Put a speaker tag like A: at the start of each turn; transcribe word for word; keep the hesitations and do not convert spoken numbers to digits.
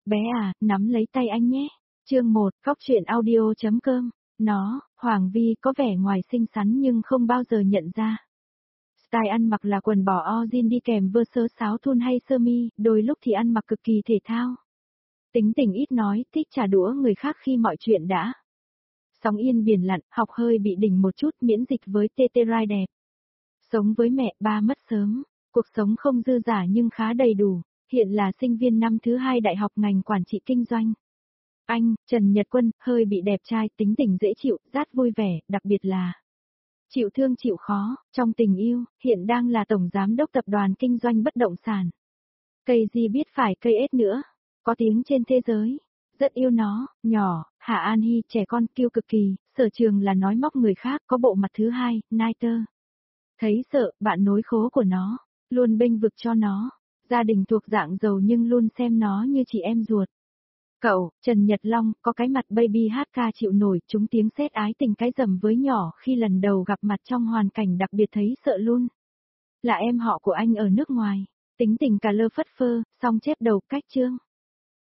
A: Bé à, nắm lấy tay anh nhé. Chương một, Cóc truyện audio chấm com. Nó, Hoàng Vi có vẻ ngoài xinh xắn nhưng không bao giờ nhận ra. Style ăn mặc là quần bò o jean đi kèm vơ sớ sáo thun hay sơ mi, đôi lúc thì ăn mặc cực kỳ thể thao. Tính tình ít nói, thích trả đũa người khác khi mọi chuyện đã. Sóng yên biển lặn, học hơi bị đỉnh một chút, miễn dịch với tê tê rai đẹp. Sống với mẹ, ba mất sớm, cuộc sống không dư dả nhưng khá đầy đủ, hiện là sinh viên năm thứ hai đại học ngành quản trị kinh doanh. Anh, Trần Nhật Quân, hơi bị đẹp trai, tính tình dễ chịu, rát vui vẻ, đặc biệt là chịu thương chịu khó, trong tình yêu, hiện đang là tổng giám đốc tập đoàn kinh doanh bất động sản. Cây gì biết phải cây ết nữa, có tiếng trên thế giới, rất yêu nó, nhỏ, Hạ An Hy trẻ con kiêu cực kỳ, sở trường là nói móc người khác, có bộ mặt thứ hai, Niter. Thấy sợ, bạn nối khố của nó, luôn bênh vực cho nó, gia đình thuộc dạng giàu nhưng luôn xem nó như chị em ruột. Cậu, Trần Nhật Long, có cái mặt baby hát ca chịu nổi, chúng tiếng sét ái tình cái rầm với nhỏ khi lần đầu gặp mặt trong hoàn cảnh đặc biệt thấy sợ luôn. Là em họ của anh ở nước ngoài, tính tình cà lơ phất phơ, song chép đầu cách chương.